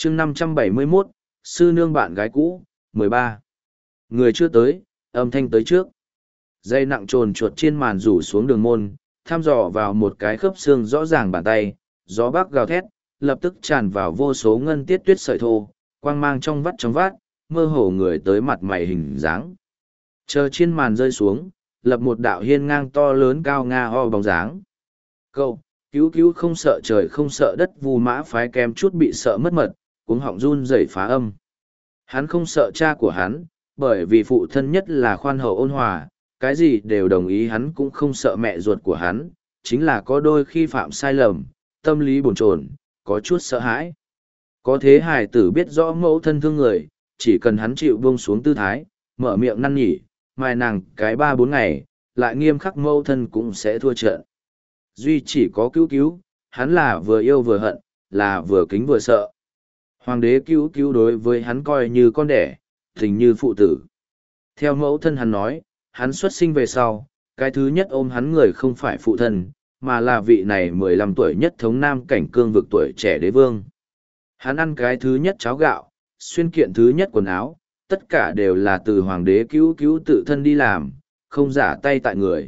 chương 571, sư nương bạn gái cũ, 13. Người chưa tới, âm thanh tới trước. Dây nặng trồn chuột trên màn rủ xuống đường môn, thăm dò vào một cái khớp xương rõ ràng bàn tay, gió bắc gào thét, lập tức tràn vào vô số ngân tiết tuyết sợi thô, quang mang trong vát, mơ hồ người tới mặt mày hình dáng. Chờ trên màn rơi xuống, lập một đạo hiên ngang to lớn cao nga ho bóng dáng. Cậu, cứu không sợ trời không sợ đất, Vu Mã Phái kém chút bị sợ mất mật, cuống họng run rẩy phá âm. Hắn không sợ cha của hắn, bởi vì phụ thân nhất là khoan hậu ôn hòa, cái gì đều đồng ý, hắn cũng không sợ mẹ ruột của hắn, chính là có đôi khi phạm sai lầm, tâm lý bồn chồn, có chút sợ hãi. Có thế hài tử biết rõ mẫu thân thương người, chỉ cần hắn chịu buông xuống tư thái, mở miệng năn nỉ, mai nàng cái 3-4 ngày, lại nghiêm khắc mẫu thân cũng sẽ thua trận. Duy chỉ có cứu, hắn là vừa yêu vừa hận, là vừa kính vừa sợ. Hoàng đế cứu đối với hắn coi như con đẻ, tình như phụ tử. Theo mẫu thân hắn nói, hắn xuất sinh về sau, cái thứ nhất ôm hắn người không phải phụ thân, mà là vị này 15 tuổi nhất thống nam cảnh cương vực tuổi trẻ đế vương. Hắn ăn cái thứ nhất cháo gạo, xuyên kiện thứ nhất quần áo, tất cả đều là từ hoàng đế cứu tự thân đi làm, không giả tay tại người.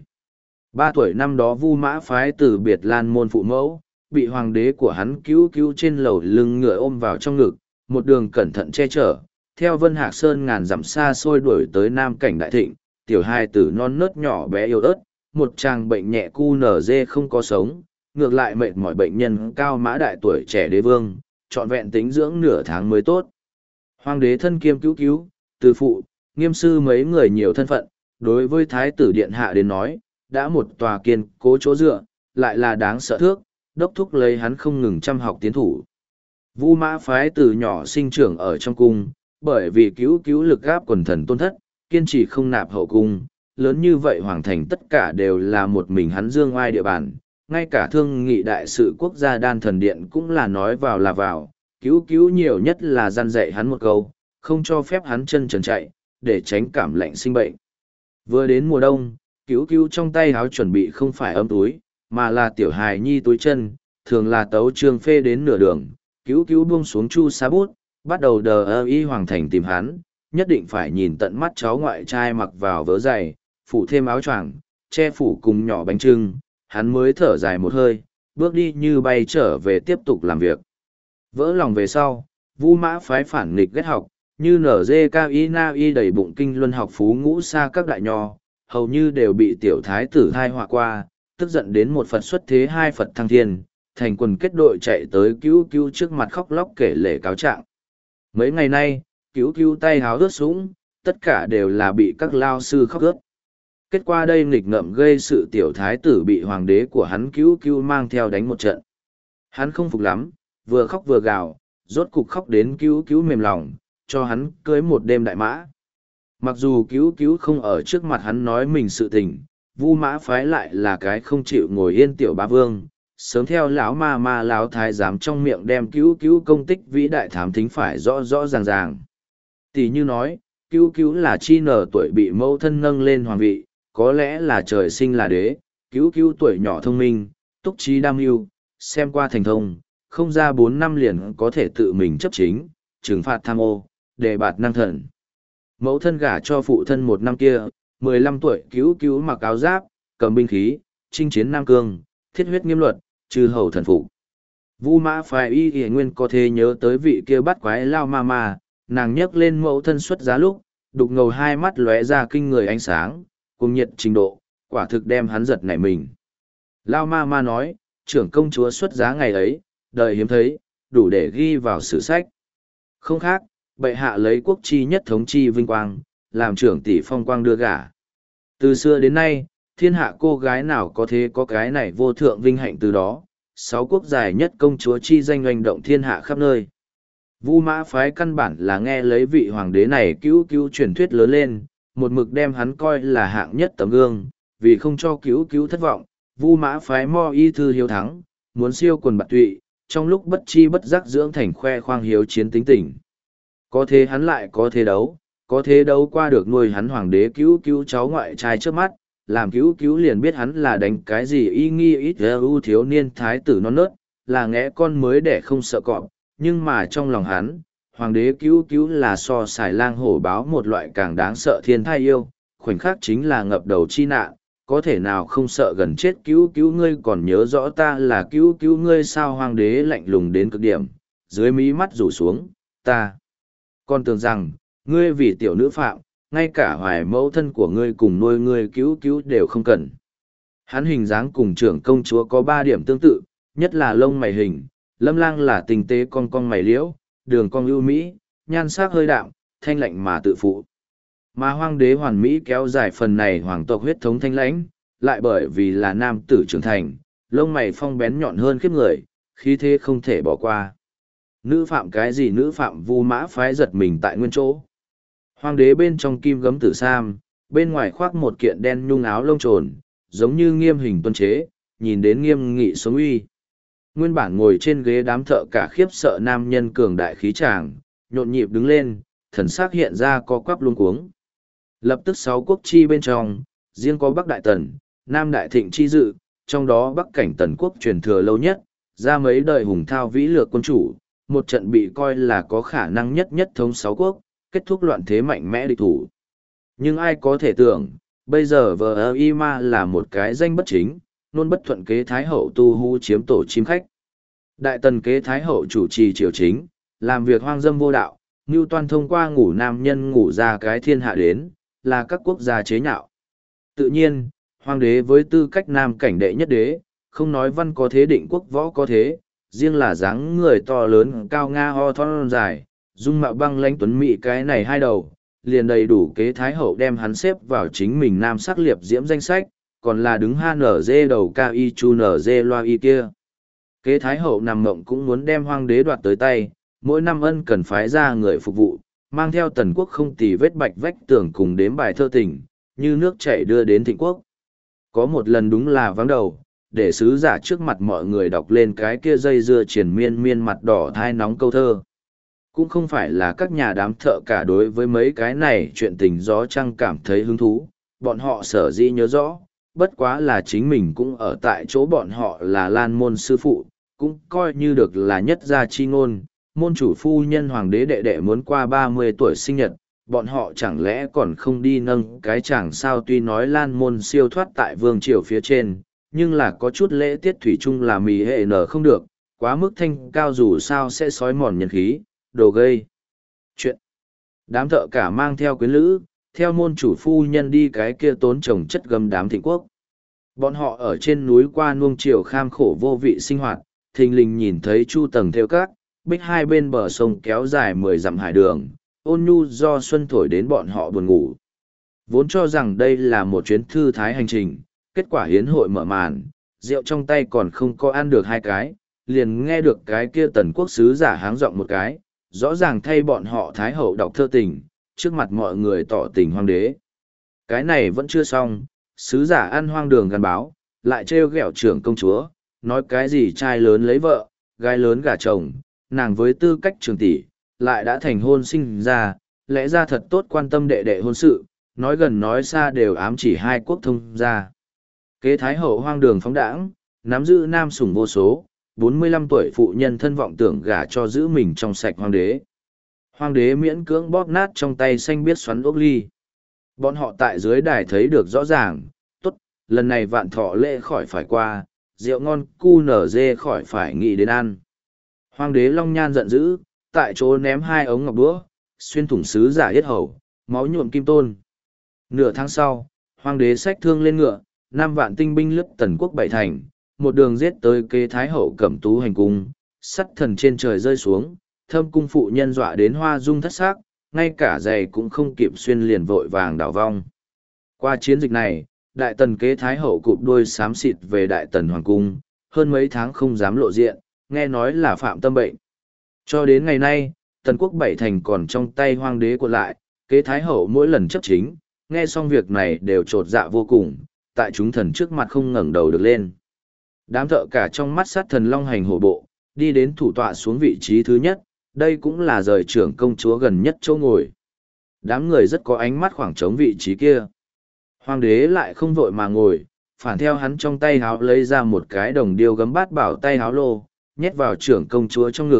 3 tuổi năm đó Vu Mã Phái từ biệt Lan môn phụ mẫu, bị hoàng đế của hắn cứu trên lầu lưng ngựa ôm vào trong ngực, một đường cẩn thận che chở, theo Vân Hạc Sơn ngàn dặm xa xôi đuổi tới Nam cảnh Đại Thịnh, tiểu hai tử non nớt nhỏ bé yếu ớt, một chàng bệnh nhẹ cu nở dê không có sống, ngược lại mệt mỏi bệnh nhân cao mã đại tuổi trẻ đế vương, trọn vẹn tính dưỡng nửa tháng mới tốt. Hoàng đế thân kiêm cứu, từ phụ, nghiêm sư mấy người nhiều thân phận, đối với thái tử điện hạ đến nói, đã một tòa kiên cố chỗ dựa, lại là đáng sợ thước, đốc thúc lấy hắn không ngừng chăm học tiến thủ. Vu Mã Phái từ nhỏ sinh trưởng ở trong cung, bởi vì cứu lực gáp quần thần tôn thất, kiên trì không nạp hậu cung, lớn như vậy hoàng thành tất cả đều là một mình hắn dương oai địa bàn, ngay cả thương nghị đại sự quốc gia đan thần điện cũng là nói vào là vào, cứu nhiều nhất là gian dạy hắn một câu, không cho phép hắn chân trần chạy, để tránh cảm lạnh sinh bệnh. Vừa đến mùa đông, cứu trong tay háo chuẩn bị không phải ấm túi, mà là tiểu hài nhi túi chân, thường là tấu trương phê đến nửa đường, cứu buông xuống chu sa bút, bắt đầu đờ ơ y hoàng thành tìm hắn, nhất định phải nhìn tận mắt cháu ngoại trai mặc vào vớ giày, phủ thêm áo choàng, che phủ cùng nhỏ bánh trưng, hắn mới thở dài một hơi, bước đi như bay trở về tiếp tục làm việc. Vỡ lòng về sau, Vu Mã Phái phản nghịch ghét học, như nở dê cao y na y đầy bụng kinh luân học phú ngũ xa các đại nho, hầu như đều bị tiểu thái tử thai họa qua, tức giận đến một Phật xuất thế hai Phật thăng thiên, thành quần kết đội chạy tới cứu trước mặt khóc lóc kể lể cáo trạng. Mấy ngày nay, cứu tay háo ướt sũng, tất cả đều là bị các lao sư khóc ướt. Kết quả đây nghịch ngợm gây sự tiểu thái tử bị hoàng đế của hắn cứu mang theo đánh một trận. Hắn không phục lắm, vừa khóc vừa gào, rốt cục khóc đến cứu mềm lòng, cho hắn cưới một đêm đại mã. Mặc dù cứu không ở trước mặt hắn nói mình sự tình, Vu Mã Phái lại là cái không chịu ngồi yên tiểu bá vương, sớm theo lão ma lão thái giám trong miệng đem cứu công tích vĩ đại thám thính phải rõ ràng. Tỷ như nói, cứu là chi nở tuổi bị mẫu thân nâng lên hoàng vị, có lẽ là trời sinh là đế, cứu tuổi nhỏ thông minh, túc trí đam mưu, xem qua thành thông, không ra 4 năm liền có thể tự mình chấp chính, trừng phạt tham ô, đề bạt năng thần. Mẫu thân gả cho phụ thân 1 năm kia, 15 tuổi cứu mặc áo giáp, cầm binh khí, chinh chiến Nam Cương, thiết huyết nghiêm luật, chư hầu thần phục. Vu Mã Phái y y nguyên có thể nhớ tới vị kia bắt quái lao ma, nàng nhấc lên mẫu thân xuất giá lúc, đục ngầu hai mắt lóe ra kinh người ánh sáng, cùng nhiệt trình độ, quả thực đem hắn giật nảy mình. Lao ma nói, trưởng công chúa xuất giá ngày ấy, đời hiếm thấy, đủ để ghi vào sử sách. Không khác, bệ hạ lấy quốc chi nhất thống chi vinh quang, làm trưởng tỷ phong quang đưa gả. Từ xưa đến nay, thiên hạ cô gái nào có thế có cái này vô thượng vinh hạnh từ đó, 6 quốc giải nhất công chúa chi danh oanh động thiên hạ khắp nơi. Vu Mã Phái căn bản là nghe lấy vị hoàng đế này cứu truyền thuyết lớn lên, một mực đem hắn coi là hạng nhất tấm gương, vì không cho cứu thất vọng, Vu Mã Phái mo y thư hiếu thắng, muốn siêu quần bạt tụy, trong lúc bất chi bất giác dưỡng thành khoe khoang hiếu chiến tính tình. Có thế hắn lại có thế đấu qua được nuôi hắn hoàng đế cứu cháu ngoại trai trước mắt, làm cứu liền biết hắn là đánh cái gì y nghi ít ưu thiếu niên thái tử non nớt, là ngẽ con mới để không sợ cọp, nhưng mà trong lòng hắn, hoàng đế cứu cứu là so xài lang hổ báo một loại càng đáng sợ thiên thai yêu, khoảnh khắc chính là ngập đầu chi nạn, có thể nào không sợ gần chết cứu cứu ngươi còn nhớ rõ ta là cứu cứu ngươi sao hoàng đế lạnh lùng đến cực điểm, dưới mí mắt rủ xuống, ta còn tưởng rằng, ngươi vì tiểu nữ phạm, ngay cả hoài mẫu thân của ngươi cùng nuôi ngươi cứu cứu đều không cần. Hắn hình dáng cùng trưởng công chúa có 3 điểm tương tự, nhất là lông mày hình, Lâm Lang là tinh tế con mày liễu, đường cong ưu mỹ, nhan sắc hơi đạm, thanh lạnh mà tự phụ. Mà hoàng đế hoàn mỹ kéo dài phần này hoàng tộc huyết thống thanh lãnh, lại bởi vì là nam tử trưởng thành, lông mày phong bén nhọn hơn khiếp người, khí thế không thể bỏ qua. Nữ phạm cái gì nữ phạm Vu Mã phái giật mình tại nguyên chỗ. Hoàng đế bên trong kim gấm tử sam, bên ngoài khoác một kiện đen nhung áo lông trồn, giống như nghiêm hình tuân chế, nhìn đến nghiêm nghị sống uy. Nguyên bản ngồi trên ghế đám thợ cả khiếp sợ nam nhân cường đại khí tràng, nhộn nhịp đứng lên, thần sắc hiện ra có quắp luống cuống. Lập tức 6 quốc chi bên trong, riêng có Bắc Đại Tần, Nam Đại Thịnh chi dự, trong đó Bắc cảnh Tần quốc truyền thừa lâu nhất, ra mấy đời hùng thao vĩ lược quân chủ, một trận bị coi là có khả năng nhất thống 6 quốc, kết thúc loạn thế mạnh mẽ địch thủ. Nhưng ai có thể tưởng, bây giờ Vima là một cái danh bất chính, luôn bất thuận kế Thái Hậu tu hú chiếm tổ chim khách. Đại Tần kế Thái Hậu chủ trì triều chính, làm việc hoang dâm vô đạo, Ngưu Toan thông qua ngủ nam nhân ngủ ra cái thiên hạ đến, là các quốc gia chế nhạo. Tự nhiên, hoàng đế với tư cách nam cảnh đệ nhất đế, không nói văn có thế định quốc võ có thế, riêng là dáng người to lớn cao nga ho thon dài, dung mạo băng lãnh tuấn mỹ cái này 2 đầu, liền đầy đủ kế Thái Hậu đem hắn xếp vào chính mình nam sắc liệp diễm danh sách, còn là đứng HNZ đầu cao y chu NZ loa y kia. Kế Thái Hậu nằm mộng cũng muốn đem hoàng đế đoạt tới tay, mỗi năm ân cần phái ra người phục vụ, mang theo Tần quốc không tì vết bạch vách tường cùng đếm bài thơ tình, như nước chảy đưa đến Thịnh quốc. Có một lần đúng là vắng đầu, để sứ giả trước mặt mọi người đọc lên cái kia dây dưa triền miên mặt đỏ thai nóng câu thơ. Cũng không phải là các nhà đám thợ cả đối với mấy cái này chuyện tình gió trăng cảm thấy hứng thú, bọn họ sở dĩ nhớ rõ, bất quá là chính mình cũng ở tại chỗ bọn họ là Lan môn sư phụ, cũng coi như được là nhất gia chi ngôn, môn chủ phu nhân hoàng đế đệ đệ muốn qua 30 tuổi sinh nhật, bọn họ chẳng lẽ còn không đi nâng cái chẳng sao tuy nói Lan môn siêu thoát tại vương triều phía trên, nhưng là có chút lễ tiết thủy chung là mì hệ nở không được, quá mức thanh cao dù sao sẽ sói mòn nhân khí, đồ gây chuyện. Đám thợ cả mang theo quyến lữ, theo môn chủ phu nhân đi cái kia tốn trồng chất gầm đám Thịnh quốc. Bọn họ ở trên núi qua nuông chiều kham khổ vô vị sinh hoạt, thình lình nhìn thấy chu tầng theo các, bích hai bên bờ sông kéo dài 10 dặm hải đường, ôn nhu do xuân thổi đến bọn họ buồn ngủ. Vốn cho rằng đây là một chuyến thư thái hành trình, kết quả hiến hội mở màn, rượu trong tay còn không có ăn được 2 cái, liền nghe được cái kia Tần quốc sứ giả háng giọng một cái, rõ ràng thay bọn họ Thái Hậu đọc thơ tình, trước mặt mọi người tỏ tình hoàng đế. Cái này vẫn chưa xong, sứ giả ăn hoang đường gắn báo, lại trêu ghẹo trưởng công chúa, nói cái gì trai lớn lấy vợ, gái lớn gả chồng, nàng với tư cách trường tỷ, lại đã thành hôn sinh ra, lẽ ra thật tốt quan tâm đệ đệ hôn sự, nói gần nói xa đều ám chỉ 2 quốc thông gia. Kế Thái Hậu hoang đường phóng đãng, nắm giữ nam sủng vô số, 45 tuổi phụ nhân thân vọng tưởng gả cho giữ mình trong sạch hoàng đế. Hoàng đế miễn cưỡng bóp nát trong tay xanh biết xoắn ốc ly. Bọn họ tại dưới đài thấy được rõ ràng, tốt, lần này vạn thọ lễ khỏi phải qua, rượu ngon cu nở dê khỏi phải nghĩ đến ăn. Hoàng đế Long Nhan giận dữ, tại chỗ ném 2 ống ngọc đũa, xuyên thủng sứ giả yết hầu, máu nhuộm kim tôn. Nửa tháng sau, hoàng đế xách thương lên ngựa, 5 vạn tinh binh lướt Tần quốc 7 thành, một đường giết tới kế Thái Hậu Cẩm Tú hành cung, sắt thần trên trời rơi xuống, thâm cung phụ nhân dọa đến hoa dung thất xác, ngay cả giày cũng không kịp xuyên liền vội vàng đảo vong. Qua chiến dịch này, Đại Tần kế Thái Hậu cụp đuôi xám xịt về Đại Tần Hoàng cung, hơn mấy tháng không dám lộ diện, nghe nói là phạm tâm bệnh. Cho đến ngày nay, Tần quốc 7 thành còn trong tay hoàng đế của lại, kế Thái Hậu mỗi lần chấp chính, nghe xong việc này đều trột dạ vô cùng, tại chúng thần trước mặt không ngẩng đầu được lên. Đám thợ cả trong mắt sát thần long hành hổ bộ, đi đến thủ tọa xuống vị trí thứ nhất, đây cũng là rời trưởng công chúa gần nhất chỗ ngồi. Đám người rất có ánh mắt khoảng trống vị trí kia. Hoàng đế lại không vội mà ngồi, phản theo hắn trong tay háo lấy ra một cái đồng điêu gấm bát bảo tay háo lô, nhét vào trưởng công chúa trong ngực,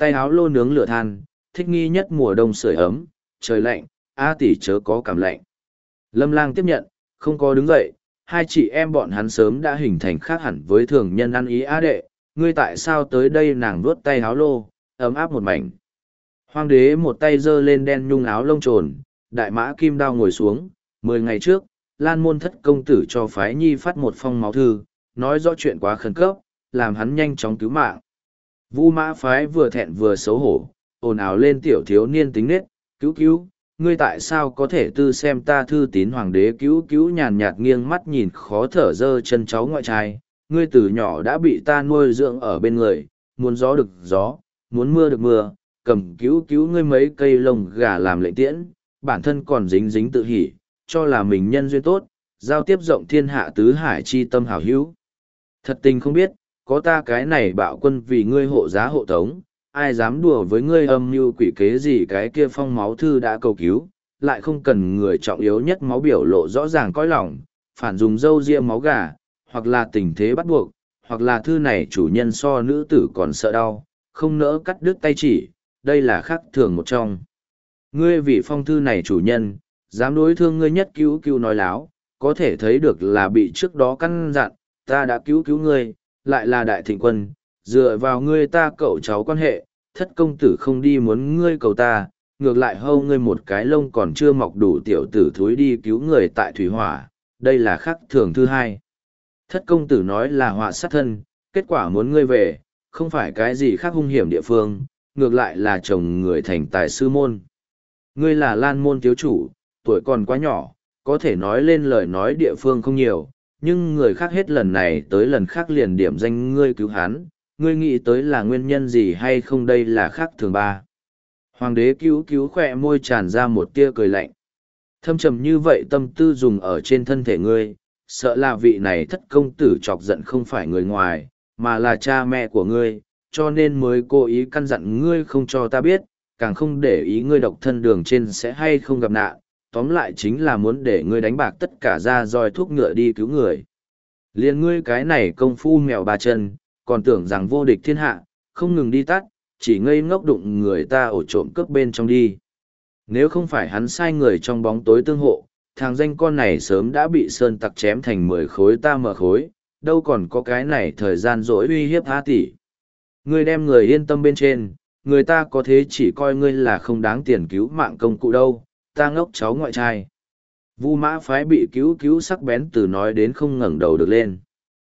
tay áo lô nướng lửa than, thích nghi nhất mùa đông sưởi ấm, trời lạnh, A tỷ chớ có cảm lạnh. Lâm Lang tiếp nhận, không có đứng dậy, hai chị em bọn hắn sớm đã hình thành khác hẳn với thường nhân ăn ý. A đệ, ngươi tại sao tới đây? Nàng vuốt tay áo lô, ấm áp một mảnh. Hoàng đế một tay giơ lên đen nhung áo lông trồn, đại mã kim đao ngồi xuống. 10 ngày trước, Lan Môn Thất công tử cho phái nhi phát một phong máu thư, nói rõ chuyện quá khẩn cấp, làm hắn nhanh chóng cứu mạng. Vu Mã phái vừa thẹn vừa xấu hổ, ồn ào lên tiểu thiếu niên tính nết, cứu, ngươi tại sao có thể tư xem ta thư tín? Hoàng đế cứu nhàn nhạt nghiêng mắt nhìn khó thở giơ chân cháu ngoại trai, ngươi từ nhỏ đã bị ta nuôi dưỡng ở bên người, muốn gió được gió, muốn mưa được mưa, cầm cứu ngươi mấy cây lông gà làm lệnh tiễn, bản thân còn dính tự hỉ, cho là mình nhân duyên tốt, giao tiếp rộng thiên hạ tứ hải chi tâm hảo hữu. Thật tình không biết, có ta cái này bạo quân vì ngươi hộ giá hộ tống, ai dám đùa với ngươi âm mưu quỷ kế gì? Cái kia phong máu thư đã cầu cứu, lại không cần người trọng yếu nhất máu biểu lộ rõ ràng cõi lòng, phản dùng dâu ria máu gà, hoặc là tình thế bắt buộc, hoặc là thư này chủ nhân so nữ tử còn sợ đau, không nỡ cắt đứt tay chỉ, đây là khác thường một trong. Ngươi vì phong thư này chủ nhân, dám đối thương ngươi nhất cứu nói láo, có thể thấy được là bị trước đó căn dặn, ta đã cứu ngươi, lại là đại thịnh quân, dựa vào ngươi ta cậu cháu quan hệ, Thất công tử không đi muốn ngươi cầu ta, ngược lại hâu ngươi một cái lông còn chưa mọc đủ tiểu tử thúi đi cứu người tại thủy hỏa, đây là khắc thường thứ hai. Thất công tử nói là họa sát thân, kết quả muốn ngươi về, không phải cái gì khác hung hiểm địa phương, ngược lại là chồng người thành tài sư môn. Ngươi là Lan môn thiếu chủ, tuổi còn quá nhỏ, có thể nói lên lời nói địa phương không nhiều, nhưng người khác hết lần này tới lần khác liền điểm danh ngươi cứu hắn, ngươi nghĩ tới là nguyên nhân gì hay không? Đây là khác thường ba. Hoàng đế cứu khỏe môi tràn ra một tia cười lạnh. Thâm trầm như vậy tâm tư dùng ở trên thân thể ngươi, sợ là vị này thất công tử chọc giận không phải người ngoài, mà là cha mẹ của ngươi, cho nên mới cố ý căn dặn ngươi không cho ta biết, càng không để ý ngươi độc thân đường trên sẽ hay không gặp nạn, tóm lại chính là muốn để ngươi đánh bạc tất cả ra roi thuốc ngựa đi cứu người. Liên ngươi cái này công phu mèo ba chân, còn tưởng rằng vô địch thiên hạ, không ngừng đi tắt, chỉ ngây ngốc đụng người ta ổ trộm cướp bên trong đi. Nếu không phải hắn sai người trong bóng tối tương hộ, thằng danh con này sớm đã bị sơn tặc chém thành 10 khối ta mở khối, đâu còn có cái này thời gian dỗi uy hiếp A tỷ. Ngươi đem người yên tâm bên trên, người ta có thế chỉ coi ngươi là không đáng tiền cứu mạng công cụ đâu, ta ngốc cháu ngoại trai. Vu Mã phái bị cứu sắc bén từ nói đến không ngẩng đầu được lên.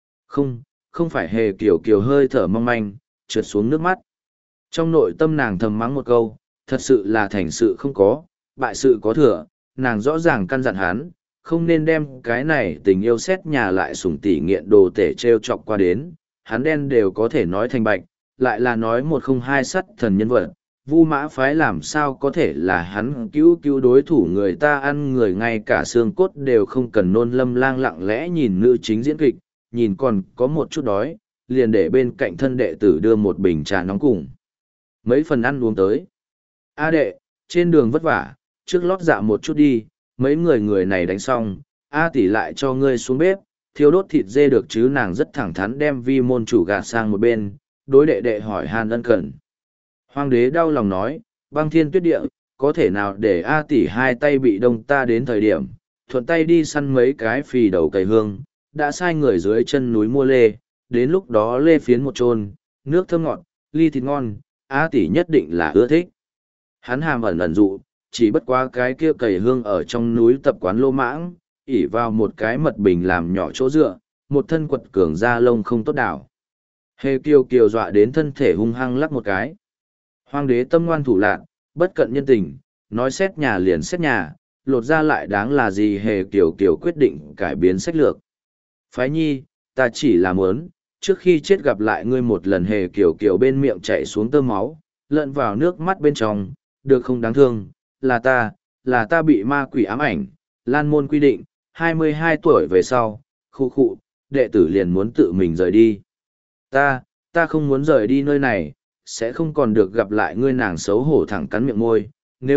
Không phải hề kiều hơi thở mong manh, trượt xuống nước mắt. Trong nội tâm nàng thầm mắng một câu, thật sự là thành sự không có, bại sự có thừa, nàng rõ ràng căn dặn hắn, không nên đem cái này tình yêu xét nhà lại sủng tỉ nghiện đồ tể treo chọc qua đến, hắn đen đều có thể nói thành bạch, lại là nói một không hai sắt thần nhân vật. Vu Mã phái làm sao có thể là hắn cứu đối thủ? người ta ăn người ngay cả xương cốt đều không cần nôn. Lâm Lang lặng lẽ nhìn nữ chính diễn kịch, nhìn còn có một chút đói, liền để bên cạnh thân đệ tử đưa một bình trà nóng cùng mấy phần ăn uống tới. A đệ, trên đường vất vả, trước lót dạ một chút đi, mấy người này đánh xong, A tỷ lại cho ngươi xuống bếp, thiêu đốt thịt dê được chứ? Nàng rất thẳng thắn đem vi môn chủ gạt sang một bên, đối đệ đệ hỏi han ân cần. Hoàng đế đau lòng nói, băng thiên tuyết địa, có thể nào để A tỷ hai tay bị đông? Ta đến thời điểm, thuận tay đi săn mấy cái phì đầu cầy hương, đã sai người dưới chân núi mua lê, đến lúc đó lê phiến một chôn, nước thơm ngọt, ly thịt ngon, A tỷ nhất định là ưa thích. Hắn hàm ẩn dụ, chỉ bất quá cái kia cầy hương ở trong núi tập quán lô mãng, ỉ vào một cái mật bình làm nhỏ chỗ dựa, một thân quật cường da lông không tốt đảo. Hề kiều dọa đến thân thể hung hăng lắc một cái. Hoàng đế tâm ngoan thủ lạn, bất cận nhân tình, nói xét nhà liền xét nhà, lột ra lại đáng là gì? Hề kiều quyết định cải biến sách lược. Phái nhi, ta chỉ là muốn, trước khi chết gặp lại ngươi một lần. Hề kiều bên miệng chảy xuống tơ máu, lợn vào nước mắt bên trong, được không? Đáng thương, là ta bị ma quỷ ám ảnh. Lan môn quy định, 22 tuổi về sau, khụ, đệ tử liền muốn tự mình rời đi. Ta không muốn rời đi nơi này, sẽ không còn được gặp lại ngươi. Nàng xấu hổ thẳng cắn miệng môi,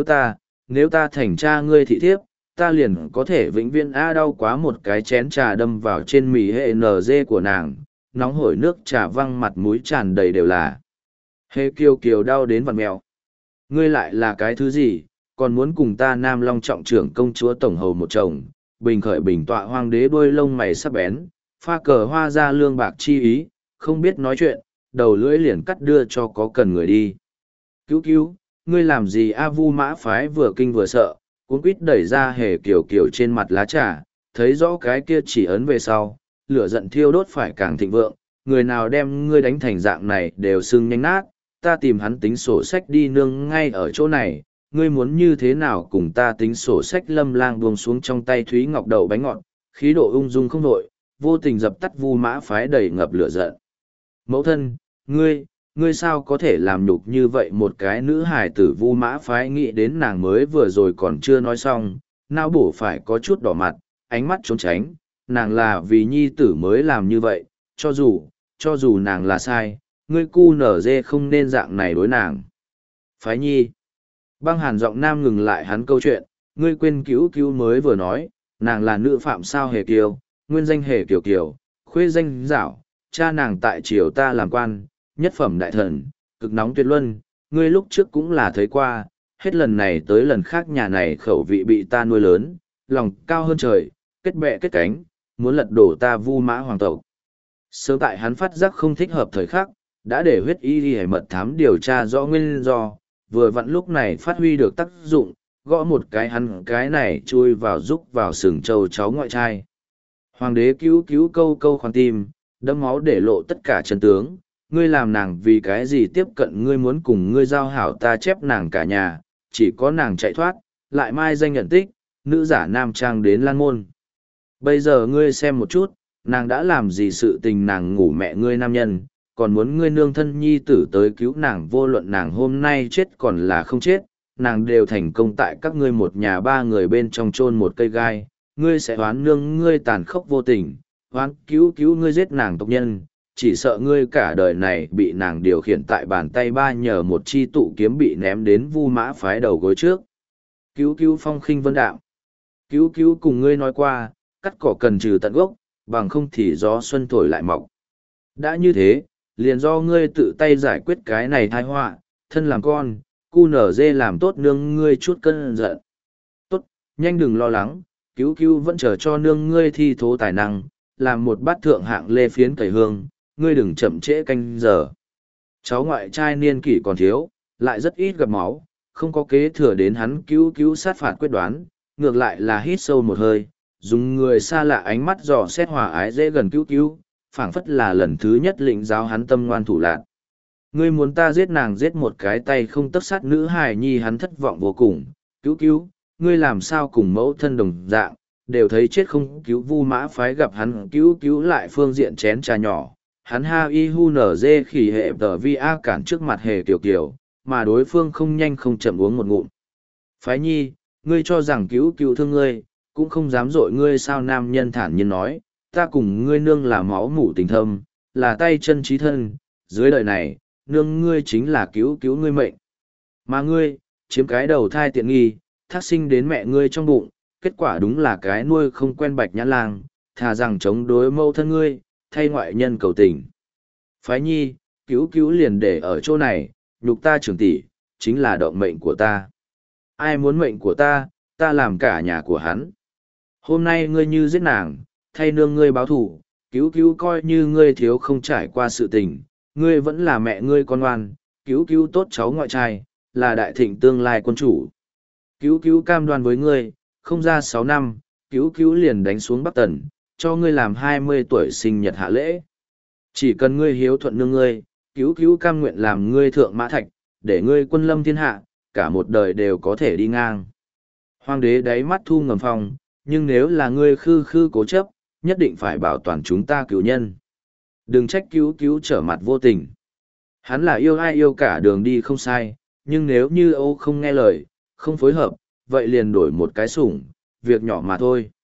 nếu ta thành cha ngươi thị thiếp, ta liền có thể vĩnh viễn. Đau quá, một cái chén trà đâm vào trên mì hệ NG của nàng, nóng hổi nước trà văng mặt mũi tràn đầy đều là. Hề kiều kiều đau đến vặn mèo. Ngươi lại là cái thứ gì, còn muốn cùng ta Nam Long trọng trưởng công chúa tổng hầu một chồng, bình khởi bình tọa hoàng đế đuôi lông mày sắc bén, pha cờ hoa ra lương bạc chi ý, không biết nói chuyện, đầu lưỡi liền cắt đưa cho có cần người đi. Cứu cứu, ngươi làm gì A Vu Mã phái vừa kinh vừa sợ, cuốn quýt đẩy ra Hề kiều kiều trên mặt lá trà, thấy rõ cái kia chỉ ấn về sau, lửa giận thiêu đốt phải càng thịnh vượng, người nào đem ngươi đánh thành dạng này đều sưng nhanh nát, ta tìm hắn tính sổ sách đi nương ngay ở chỗ này, ngươi muốn như thế nào cùng ta tính sổ sách. Lâm Lang buông xuống trong tay Thúy Ngọc đậu bánh ngọt, khí độ ung dung không nội, vô tình dập tắt Vu Mã phái đầy ngập lửa giận. Mẫu thân, ngươi sao có thể làm nhục như vậy một cái nữ hài tử? Vu Mã phái nghĩ đến nàng mới vừa rồi còn chưa nói xong, não bổ phải có chút đỏ mặt, ánh mắt trốn tránh, nàng là vì nhi tử mới làm như vậy, cho dù nàng là sai, ngươi cu nở dê không nên dạng này đối nàng. Phái nhi. Băng Hàn giọng nam ngừng lại hắn câu chuyện, ngươi quên cứu cứu mới vừa nói, nàng là nữ phạm sao? Hề kiều, nguyên danh Hề kiều kiều, khuê danh Giảo, cha nàng tại triều ta làm quan, nhất phẩm đại thần, cực nóng tuyệt luân, ngươi lúc trước cũng là thấy qua, hết lần này tới lần khác nhà này khẩu vị bị ta nuôi lớn, lòng cao hơn trời, kết bè kết cánh, muốn lật đổ ta Vu Mã hoàng tộc. Sớm tại hắn phát giác không thích hợp thời khắc, đã để huyết y y mật thám điều tra rõ nguyên do, vừa vặn lúc này phát huy được tác dụng, gõ một cái hắn cái này chui vào rúc vào sừng trâu cháu ngoại trai. Hoàng đế cứu cứu câu câu khoan tim, đẫm máu để lộ tất cả chân tướng, ngươi làm nàng vì cái gì tiếp cận ngươi, muốn cùng ngươi giao hảo, ta chép nàng cả nhà, chỉ có nàng chạy thoát, lại mai danh nhận tích, nữ giả nam trang đến Lan Môn. Bây giờ ngươi xem một chút, nàng đã làm gì sự tình? Nàng ngủ mẹ ngươi nam nhân, còn muốn ngươi nương thân nhi tử tới cứu nàng, vô luận nàng hôm nay chết còn là không chết, nàng đều thành công tại các ngươi một nhà ba người bên trong chôn một cây gai, ngươi sẽ oán nương ngươi tàn khốc vô tình, oán cứu cứu ngươi giết nàng tộc nhân, chỉ sợ ngươi cả đời này bị nàng điều khiển tại bàn tay ba, nhờ một chi tụ kiếm bị ném đến Vu Mã phái đầu gối trước. Cứu cứu phong khinh vân đạm. Cứu cứu cùng ngươi nói qua, cắt cỏ cần trừ tận gốc, bằng không thì gió xuân thổi lại mọc. Đã như thế, liền do ngươi tự tay giải quyết cái này tai họa, thân làm con, cu nở dê làm tốt nương ngươi chút cơn giận. Tốt, nhanh đừng lo lắng, cứu cứu vẫn chờ cho nương ngươi thi thố tài năng, làm một bát thượng hạng lê phiến cầy hương, ngươi đừng chậm trễ canh giờ. Cháu ngoại trai niên kỷ còn thiếu, lại rất ít gặp máu, không có kế thừa đến hắn cứu cứu sát phạt quyết đoán, ngược lại là hít sâu một hơi, dùng người xa lạ ánh mắt dò xét hòa ái dễ gần cứu cứu, phảng phất là lần thứ nhất lĩnh giáo hắn tâm ngoan thủ lạn. Ngươi muốn ta giết nàng, giết một cái tay không tấc sát nữ hài nhi, hắn thất vọng vô cùng. Cứu cứu, ngươi làm sao cùng mẫu thân đồng dạng, đều thấy chết không cứu. Vu Mã phái gặp hắn cứu cứu lại phương diện chén trà nhỏ, hắn ha y hu nở dê khỉ hệ tờ vi a cản trước mặt Hề kiều kiều, mà đối phương không nhanh không chậm uống một ngụm. Phái nhi, ngươi cho rằng cứu cứu thương ngươi, cũng không dám dội ngươi sao? Nam nhân thản nhiên nói, ta cùng ngươi nương là máu mủ tình thâm, là tay chân trí thân, dưới đời này, nương ngươi chính là cứu cứu ngươi mệnh. Mà ngươi, chiếm cái đầu thai tiện nghi, thác sinh đến mẹ ngươi trong bụng, kết quả đúng là cái nuôi không quen Bạch Nhã Lang, thà rằng chống đối mâu thân ngươi, thay ngoại nhân cầu tình. Phái nhi, cứu cứu liền để ở chỗ này, nhục ta trưởng tỷ, chính là động mệnh của ta. Ai muốn mệnh của ta, ta làm cả nhà của hắn. Hôm nay ngươi như giết nàng, thay nương ngươi báo thù, cứu cứu coi như ngươi thiếu không trải qua sự tình, ngươi vẫn là mẹ ngươi con ngoan, cứu cứu tốt cháu ngoại trai, là đại thịnh tương lai quân chủ. Cứu cứu cam đoan với ngươi, không ra 6 năm, cứu cứu liền đánh xuống Bắc Tần, cho ngươi làm 20 tuổi sinh nhật hạ lễ. Chỉ cần ngươi hiếu thuận nương ngươi, cứu cứu cam nguyện làm ngươi thượng mã thạch, để ngươi quân lâm thiên hạ, cả một đời đều có thể đi ngang. Hoàng đế đáy mắt thu ngầm phong, nhưng nếu là ngươi khư khư cố chấp, nhất định phải bảo toàn chúng ta cứu nhân. Đừng trách cứu cứu trở mặt vô tình. Hắn là yêu ai yêu cả đường đi không sai, nhưng nếu như Âu không nghe lời, không phối hợp, vậy liền đổi một cái sủng, việc nhỏ mà thôi.